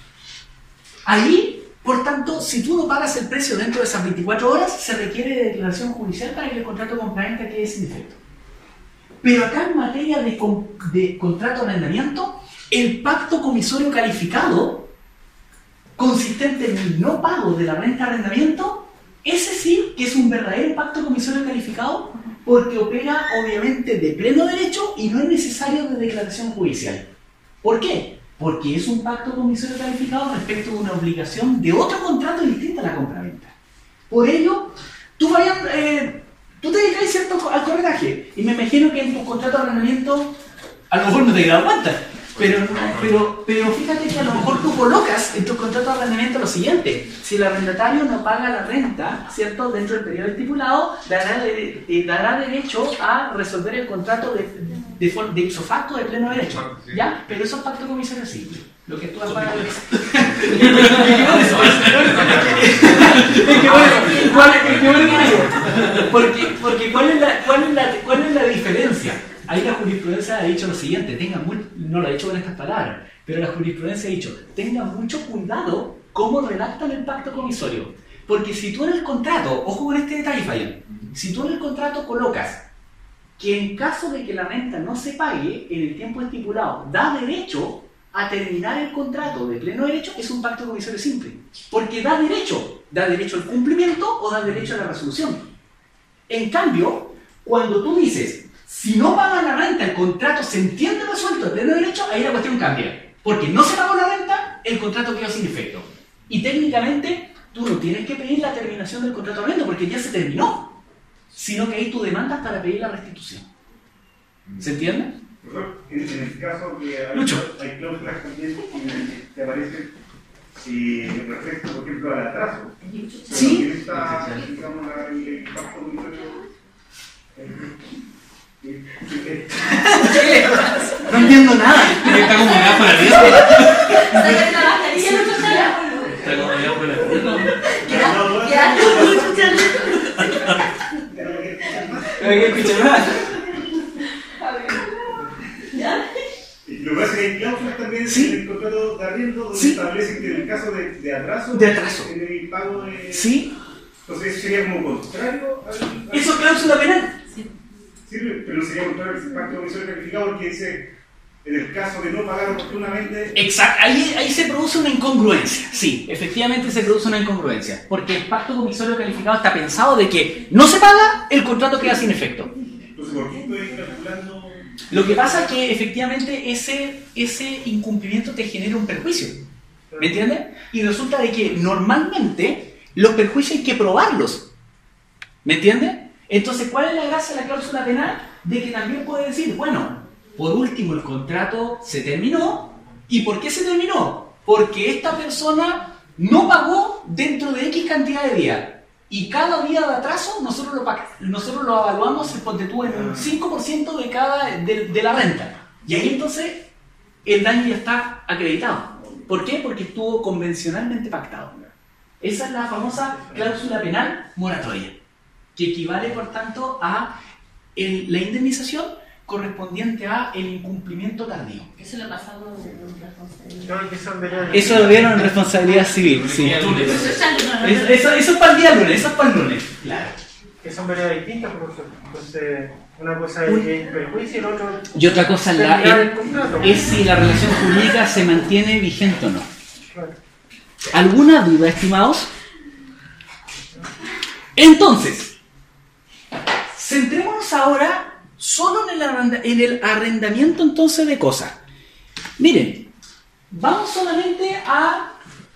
Ahí, por tanto, si tú no pagas el precio dentro de esas 24 horas, se requiere de declaración judicial para que el contrato de compraventa quede sin efecto. Pero acá en materia de contrato de arrendamiento, el pacto comisorio calificado, consistente en el no pago de la renta de arrendamiento, ese sí que es un verdadero pacto comisorio calificado porque opera obviamente de pleno derecho y no es necesario de declaración judicial. ¿Por qué? Porque es un pacto comisorio calificado respecto de una obligación de otro contrato distinto a la compraventa. Por ello, tú te dedicas, ¿cierto?, al corretaje, y me imagino que en tu contrato de arrendamiento a lo mejor no te has dado cuenta, pero fíjate que a lo mejor tú colocas en tu contrato de arrendamiento lo siguiente: si el arrendatario no paga la renta, ¿cierto?, dentro del periodo estipulado, dará derecho a resolver el contrato de ipso facto de pleno derecho, ¿ya? Pero eso es pacto comisorio simple. Lo que tú has pagado es... Porque ¿cuál es la diferencia? Ahí la jurisprudencia ha dicho lo siguiente, no lo ha dicho con estas palabras, pero la jurisprudencia ha dicho, tengan mucho cuidado cómo redactan el pacto comisorio. Porque si tú en el contrato, ojo con este detalle, Fabián, si tú en el contrato colocas que en caso de que la renta no se pague en el tiempo estipulado, da derecho a terminar el contrato de pleno derecho, es un pacto comisorio simple. Porque da derecho al cumplimiento o da derecho a la resolución. En cambio, cuando tú dices, si no pagan la renta, el contrato se entiende resuelto de pleno derecho, ahí la cuestión cambia. Porque no se pagó la renta, el contrato quedó sin efecto. Y técnicamente, tú no tienes que pedir la terminación del contrato de arrendo porque ya se terminó. Sino que ahí tú demandas para pedir la restitución. ¿Se entiende? En el caso que hay cláusulas también que te aparecen respecto, por ejemplo, al atraso. Sí. En esta, digamos, el pacto comisorio. No entiendo nada. Está como una para ti. Sácate la mascarilla, no escucharla. Está como una para ti. Ya, no escucharla. No hay que escuchar nada. ¿Ya? Lo que pasa es que hay cláusulas también Sí. en el contrato de arriendo donde Sí. establecen que en el caso de atraso, en el pago de... Sí. Entonces eso sería como contrario al... Eso es cláusula penal. Sí, pero sería contrario al pacto comisorio calificado porque dice, en el caso de no pagar oportunamente... Exacto, ahí se produce una incongruencia. Sí, efectivamente se produce una incongruencia. Porque el pacto comisorio calificado está pensado de que no se paga, el contrato queda sin efecto. Entonces, ¿por qué estoy calculando...? Lo que pasa es que efectivamente ese incumplimiento te genera un perjuicio. ¿Me entiendes? Y resulta de que normalmente los perjuicios hay que probarlos. ¿Me entiendes? Entonces, ¿cuál es la gracia de la cláusula penal? De que también puede decir, bueno, por último el contrato se terminó. ¿Y por qué se terminó? Porque esta persona no pagó dentro de X cantidad de días. Y cada día de atraso nosotros lo evaluamos, ponte tú, en un 5% de la renta. Y ahí entonces el daño ya está acreditado. ¿Por qué? Porque estuvo convencionalmente pactado. Esa es la famosa cláusula penal moratoria, que equivale por tanto a la indemnización correspondiente a el incumplimiento tardío. Eso lo ha pasado en responsabilidad. No, que son verán. Eso lo vieron en responsabilidad civil, sí. Eso es para el día lunes, eso es para el lunes. Claro. Que son veredas distintas, profesor. Entonces, una cosa es el perjuicio y el otro Y otra cosa terminar el contrato. es si la relación jurídica se mantiene vigente o no. Claro. ¿Alguna duda, estimados? Entonces, centrémonos ahora solo en el arrendamiento entonces de cosas. Miren, vamos solamente a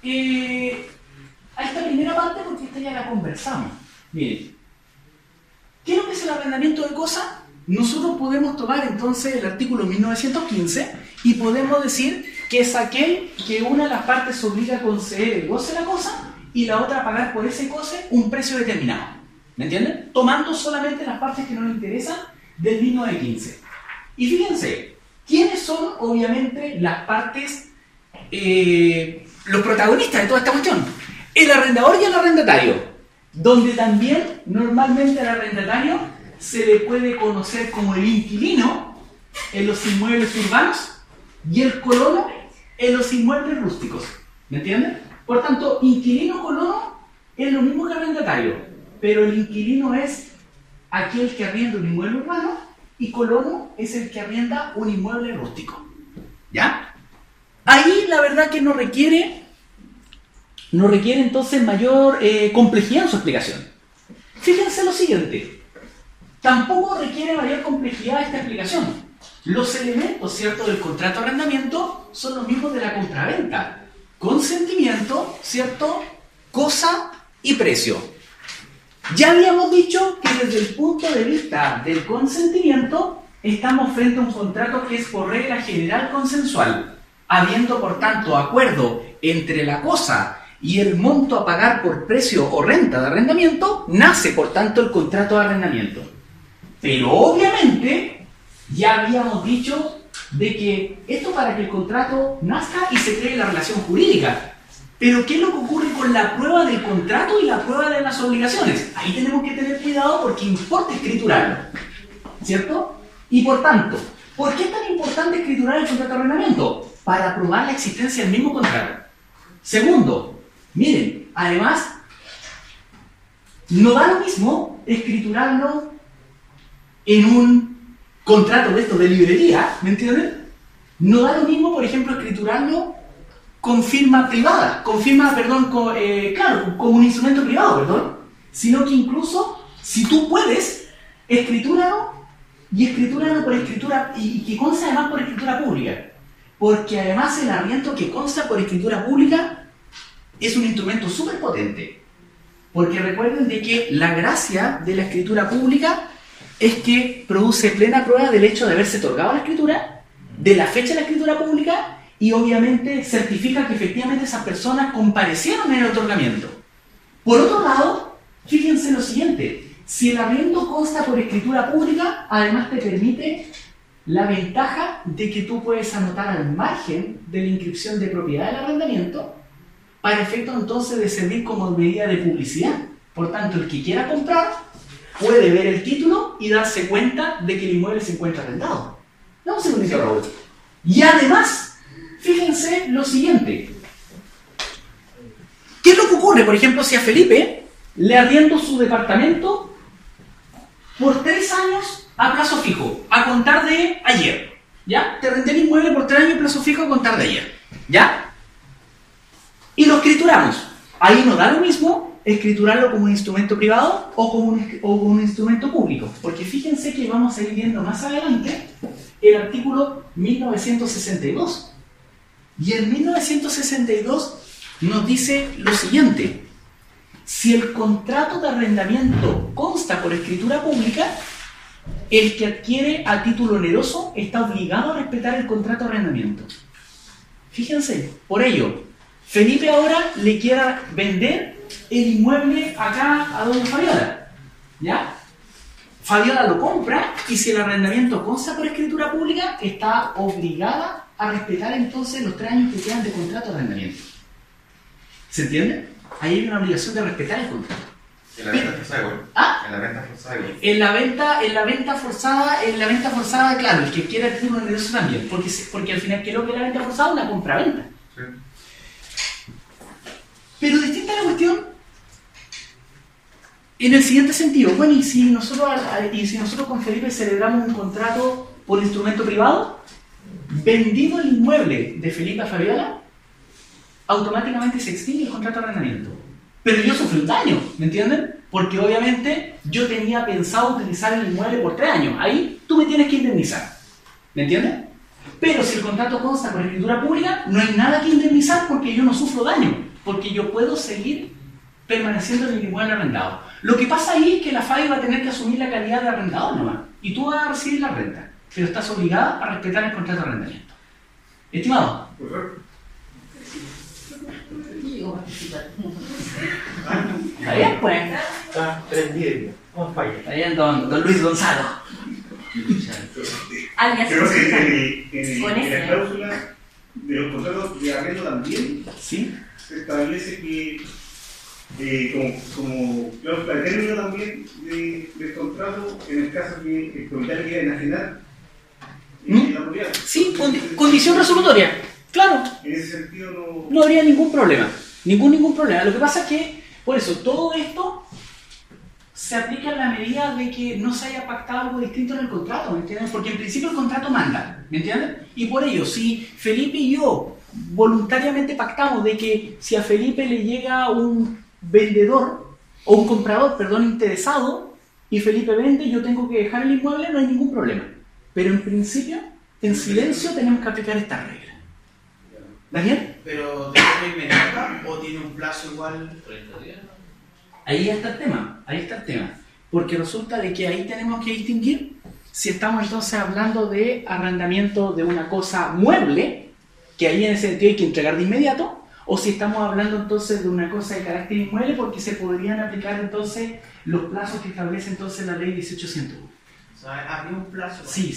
esta primera parte porque esta ya la conversamos. Miren, ¿qué es lo que es el arrendamiento de cosas? Nosotros podemos tomar entonces el artículo 1915 y podemos decir que es aquel que una de las partes se obliga a conceder el goce de la cosa y la otra a pagar por ese goce un precio determinado. ¿Me entienden? Tomando solamente las partes que nos interesan del 1915. Y fíjense, ¿quiénes son obviamente las partes, los protagonistas de toda esta cuestión? El arrendador y el arrendatario, donde también normalmente al arrendatario se le puede conocer como el inquilino en los inmuebles urbanos y el colono en los inmuebles rústicos. ¿Me entienden? Por tanto, inquilino-colono es lo mismo que arrendatario, pero el inquilino es aquel que arrienda un inmueble urbano y colono es el que arrienda un inmueble rústico. ¿Ya? Ahí la verdad que no requiere entonces mayor complejidad en su explicación. Fíjense lo siguiente, tampoco requiere mayor complejidad esta explicación. Los elementos, ¿cierto?, del contrato de arrendamiento son los mismos de la compraventa. Consentimiento, ¿cierto?, cosa y precio. Ya habíamos dicho que desde el punto de vista del consentimiento estamos frente a un contrato que es por regla general consensual, habiendo por tanto acuerdo entre la cosa y el monto a pagar por precio o renta de arrendamiento, nace por tanto el contrato de arrendamiento. Pero obviamente ya habíamos dicho de que esto para que el contrato nazca y se cree la relación jurídica. Pero ¿qué es lo que ocurre con la prueba del contrato y la prueba de las obligaciones? Ahí tenemos que tener cuidado porque importa escriturarlo, ¿cierto? Y por tanto, ¿por qué es tan importante escriturar el contrato de arrendamiento? Para probar la existencia del mismo contrato. Segundo, miren, además, no da lo mismo escriturarlo en un contrato de esto de librería, ¿me entienden? No da lo mismo, por ejemplo, escriturarlo con firma privada, con un instrumento privado, perdón, sino que incluso, si tú puedes, escritúralo por escritura, y que consta además por escritura pública, porque además el arriendo que consta por escritura pública es un instrumento súper potente, porque recuerden de que la gracia de la escritura pública es que produce plena prueba del hecho de haberse otorgado la escritura, de la fecha de la escritura pública, y obviamente certifica que efectivamente esas personas comparecieron en el otorgamiento. Por otro lado, fíjense lo siguiente, si el arriendo consta por escritura pública, además te permite la ventaja de que tú puedes anotar al margen de la inscripción de propiedad del arrendamiento, para efecto entonces de servir como medida de publicidad. Por tanto, el que quiera comprar puede ver el título y darse cuenta de que el inmueble se encuentra arrendado. Dame un segundito, Raúl. Y además, fíjense lo siguiente. ¿Qué es lo que ocurre? Por ejemplo, si a Felipe le arriendo su departamento por 3 años a plazo fijo, a contar de ayer. ¿Ya? Te arrendé el inmueble por 3 años a plazo fijo a contar de ayer. ¿Ya? Y lo escrituramos. Ahí no da lo mismo escriturarlo como un instrumento privado o como un instrumento público, porque fíjense que vamos a ir viendo más adelante el artículo 1962, y el 1962 nos dice lo siguiente: si el contrato de arrendamiento consta por escritura pública, el que adquiere a título oneroso está obligado a respetar el contrato de arrendamiento. Fíjense, por ello, Felipe ahora le quiera vender el inmueble acá a doña Fabiola, ¿ya? Fabiola lo compra y si el arrendamiento consta por escritura pública, está obligada a respetar entonces los 3 años que quedan de contrato de arrendamiento. ¿Se entiende? Ahí hay una obligación de respetar el contrato. En la venta forzada igual. ¿Ah? En la venta forzada igual. En la venta forzada, claro, el que quiera el título oneroso también, porque al final, ¿qué es lo que es la venta forzada? Una compra-venta. Sí. Pero distinta la cuestión en el siguiente sentido. Bueno, y si nosotros con Felipe celebramos un contrato por instrumento privado, vendido el inmueble de Felipe a Fabiola, automáticamente se extingue el contrato de arrendamiento. Pero yo sufrí un daño, ¿me entienden? Porque obviamente yo tenía pensado utilizar el inmueble por 3 años. Ahí tú me tienes que indemnizar. ¿Me entiendes? Pero si el contrato consta por escritura pública, no hay nada que indemnizar porque yo no sufro daño. Porque yo puedo seguir permaneciendo en el inmueble arrendado. Lo que pasa ahí es que la FAI va a tener que asumir la calidad de arrendador nomás. Y tú vas a recibir la renta. Pero estás obligada a respetar el contrato de arrendamiento. Estimado. ¿Está bien, pues? Está prendido, on fire. Está bien, don Luis Gonzalo. Alguien Creo que con en la ese. cláusula de los contratos de arrendo también ¿Sí? se establece que como cláusula de término también del contrato, en el caso que el propietario quiera enajenar la propiedad. Sí, condición resolutoria. Claro. En ese sentido No habría ningún problema. Ningún problema. Lo que pasa es que, por eso, todo esto se aplica en la medida de que no se haya pactado algo distinto en el contrato, ¿me entiendes? Porque en principio el contrato manda, ¿me entiendes? Y por ello, si Felipe y yo voluntariamente pactamos de que si a Felipe le llega un vendedor, o un comprador, perdón, interesado, y Felipe vende, yo tengo que dejar el inmueble, no hay ningún problema. Pero en principio, en silencio, tenemos que aplicar esta regla. ¿Está bien? ¿Pero de forma inmediata o tiene un plazo igual? 30 días. Ahí está el tema, porque resulta de que ahí tenemos que distinguir si estamos entonces hablando de arrendamiento de una cosa mueble, que ahí en ese sentido hay que entregar de inmediato, o si estamos hablando entonces de una cosa de carácter inmueble, porque se podrían aplicar entonces los plazos que establece entonces la ley 1801. O sea, habría un plazo. Sí.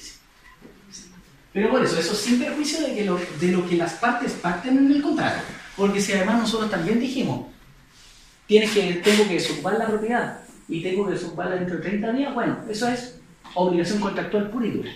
Pero por eso sin perjuicio de lo que las partes pacten en el contrato, porque si además nosotros también dijimos tengo que desocupar la propiedad y tengo que desocuparla dentro de 30 días, bueno, eso es obligación contractual pura y dura.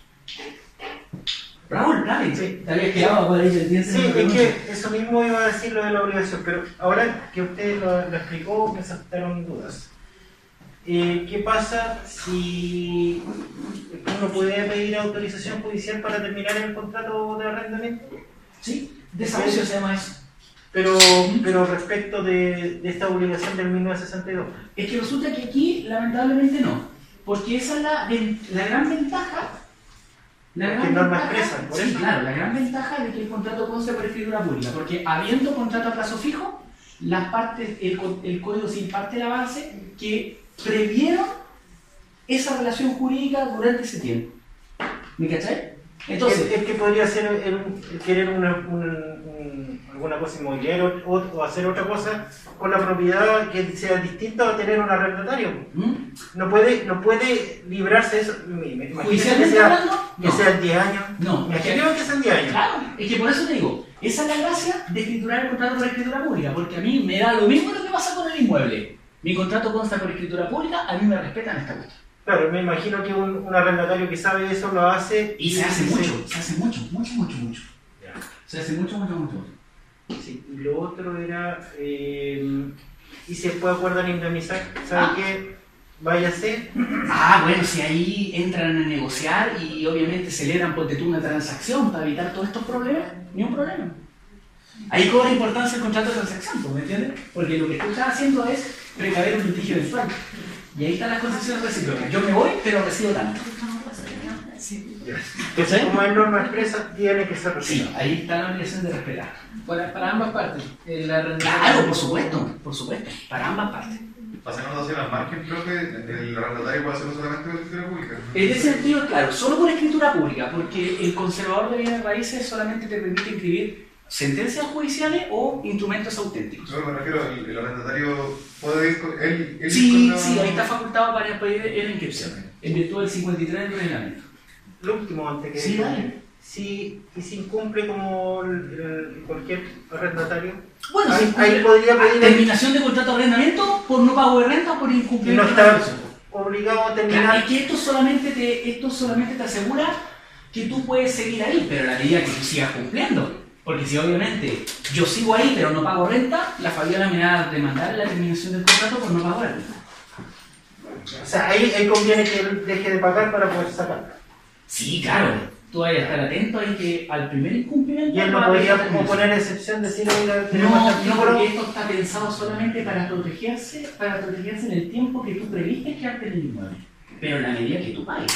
Raúl, dale, sí, te habías quedado por ahí el día. Sí, es que eso mismo iba a decir lo de la obligación, pero ahora que usted lo explicó, me saltaron dudas. ¿Qué pasa si uno puede pedir autorización judicial para terminar el contrato de arrendamiento? Sí, desahucio se llama eso. Pero respecto de esta obligación del 1962. Es que resulta que aquí, lamentablemente, no. Porque esa es la gran ventaja. Que norma expresa, por sí, eso. claro, la gran ventaja de que el contrato conste por escritura pública. Porque habiendo contrato a plazo fijo, las partes, el Código Civil parte del avance que previeron esa relación jurídica durante ese tiempo. ¿Me cachai? Entonces, es que podría ser querer alguna cosa inmobiliaria o hacer otra cosa con la propiedad que sea distinta a tener un arrendatario. No puede librarse de eso. ¿judicialmente hablando? Que sean 10 años. No. Imaginemos que sean 10 años. Claro, es que por eso te digo, esa es la gracia de escriturar el contrato por escritura pública, porque a mí me da lo mismo lo que pasa con el inmueble. Mi contrato consta por escritura pública, a mí me respetan esta cuestión. Claro, me imagino que un arrendatario que sabe eso lo hace. Y se hace mucho. Se hace mucho. Sí, y lo otro era. Y se puede acordar indemnizar. ¿Sabe qué? Váyase. Bueno, si ahí entran a negociar y obviamente celebran ponte tú una transacción para evitar todos estos problemas, ni un problema. Ahí cobra importancia el contrato de transacción, ¿me entiendes? Porque lo que tú estás haciendo es precaver un litigio eventual. Y ahí están las concesiones recíprocas. Yo me voy, pero recibo tanto. Entonces, como es norma expresa, tiene que ser Sí, ahí está la obligación de respetar. Para ambas partes. Claro, por supuesto, para ambas partes. Para hacer anotación al margen, creo que el arrendatario puede hacerlo solamente por escritura pública. En ese sentido, claro, solo por escritura pública, porque el conservador de bienes raíces solamente te permite inscribir sentencias judiciales o instrumentos auténticos. No, me refiero, el arrendatario puede ir con él. Sí, ahí está facultado para pedir la inscripción, en virtud del 53 del reglamento. Lo último, antes que. Sí, dale. Si incumple como cualquier arrendatario. Bueno, ahí podría pedir. Terminación de contrato de arrendamiento por no pago de renta o por incumplimiento no de está la obligado a Claro, terminar. es que esto solamente te asegura que tú puedes seguir ahí, pero la medida que tú sigas cumpliendo. Porque si obviamente yo sigo ahí pero no pago renta, la Fabiola me va a demandar la terminación del contrato por no pago renta. O sea, ahí conviene que él deje de pagar para poder sacar. Sí, claro. tú vas a estar atento ahí que al primer incumplimiento... Y él no va a podría pedir como permiso. poner excepción, decir, oiga, No, porque esto está pensado solamente para protegerse en el tiempo que tú previste quedarte en el inmueble, pero en la medida que tú pagues.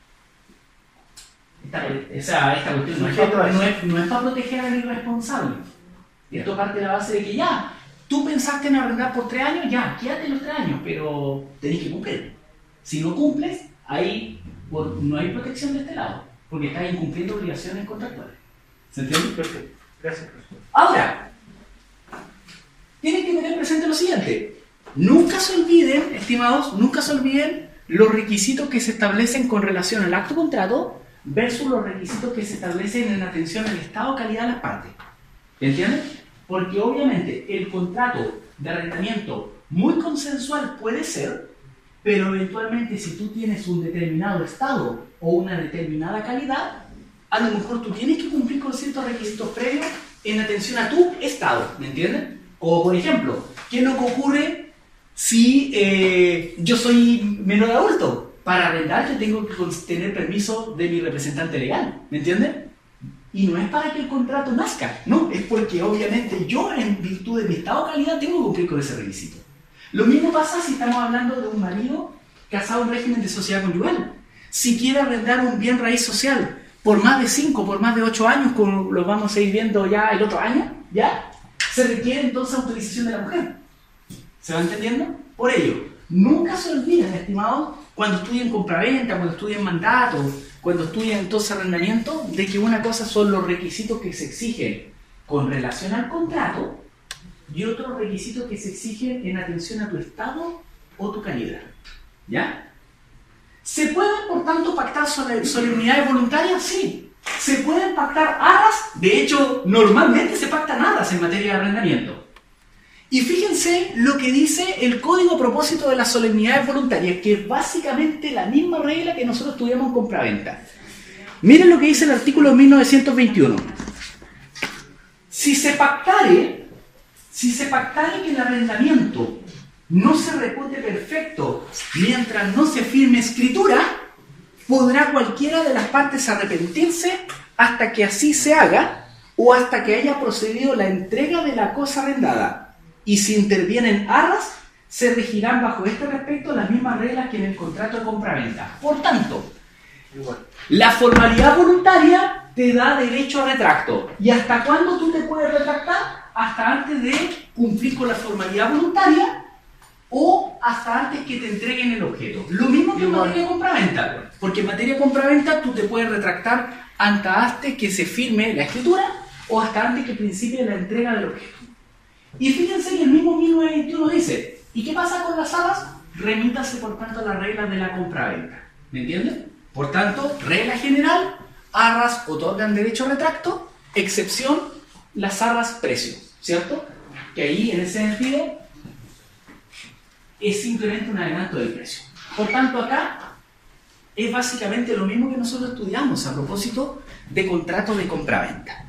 Esta cuestión no es para proteger al irresponsable. Esto parte de la base de que ya, tú pensaste en arrendar por 3 años, ya, quédate los 3 años, pero tenés que cumplir. Si no cumples, ahí no hay protección de este lado, porque estás incumpliendo obligaciones contractuales. ¿Se entiende? Perfecto. Gracias, profesor. Ahora, tienen que tener presente lo siguiente. Nunca se olviden, estimados, nunca se olviden los requisitos que se establecen con relación al acto contrato versus los requisitos que se establecen en atención al estado o calidad de las partes. ¿Entienden? Porque obviamente el contrato de arrendamiento muy consensual puede ser, pero eventualmente si tú tienes un determinado estado o una determinada calidad, a lo mejor tú tienes que cumplir con ciertos requisitos previos en atención a tu estado, ¿me entienden? Como por ejemplo, ¿qué es lo que ocurre si yo soy menor adulto? Para arrendar yo tengo que tener permiso de mi representante legal, ¿me entienden? Y no es para que el contrato nazca, no, es porque obviamente yo en virtud de mi estado de calidad tengo que cumplir con ese requisito. Lo mismo pasa si estamos hablando de un marido casado en régimen de sociedad conyugal. Si quiere arrendar un bien raíz social por más de 5, por más de 8 años, como lo vamos a ir viendo ya el otro año, ¿ya? Se requiere entonces autorización de la mujer. ¿Se va entendiendo? Por ello, nunca se olviden, estimados, cuando estudien compraventa, cuando estudien mandato, cuando estudien entonces arrendamiento, de que una cosa son los requisitos que se exigen con relación al contrato y otros requisitos que se exigen en atención a tu estado o tu calidad. ¿Ya? ¿Se pueden, por tanto, pactar solemnidades voluntarias? Sí. ¿Se pueden pactar arras? De hecho, normalmente se pactan arras en materia de arrendamiento. Y fíjense lo que dice el código a propósito de las solemnidades voluntarias, que es básicamente la misma regla que nosotros estudiamos en compraventa. Miren lo que dice el artículo 1921. Si se pactare que el arrendamiento no se repute perfecto mientras no se firme escritura, podrá cualquiera de las partes arrepentirse hasta que así se haga o hasta que haya procedido la entrega de la cosa arrendada. Y si intervienen arras, se regirán bajo este respecto las mismas reglas que en el contrato de compraventa. Por tanto, la formalidad voluntaria te da derecho a retracto. ¿Y hasta cuándo tú te puedes retractar? Hasta antes de cumplir con la formalidad voluntaria o hasta antes que te entreguen el objeto. Lo mismo que en materia de compraventa, porque en materia de compraventa tú te puedes retractar hasta antes que se firme la escritura o hasta antes que principie la entrega del objeto. Y fíjense que el mismo 1921 dice, ¿y qué pasa con las arras? Remítase por tanto a las reglas de la compraventa. ¿Me entienden? Por tanto, regla general, arras otorgan derecho a retracto, excepción, las arras precio, ¿cierto? Que ahí, en ese sentido, es simplemente un adelanto del precio. Por tanto, acá es básicamente lo mismo que nosotros estudiamos a propósito de contrato de compraventa.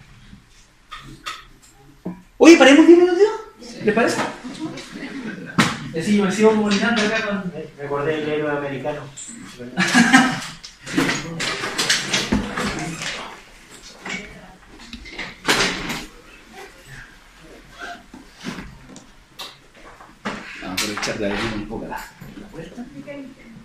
Oye, ¿paremos 10 minutos? ¿Les parece? Es decir, yo me sigo comunicando acá con... Me acordé del héroe americano. Vamos a aprovechar de abrir un poco la puerta.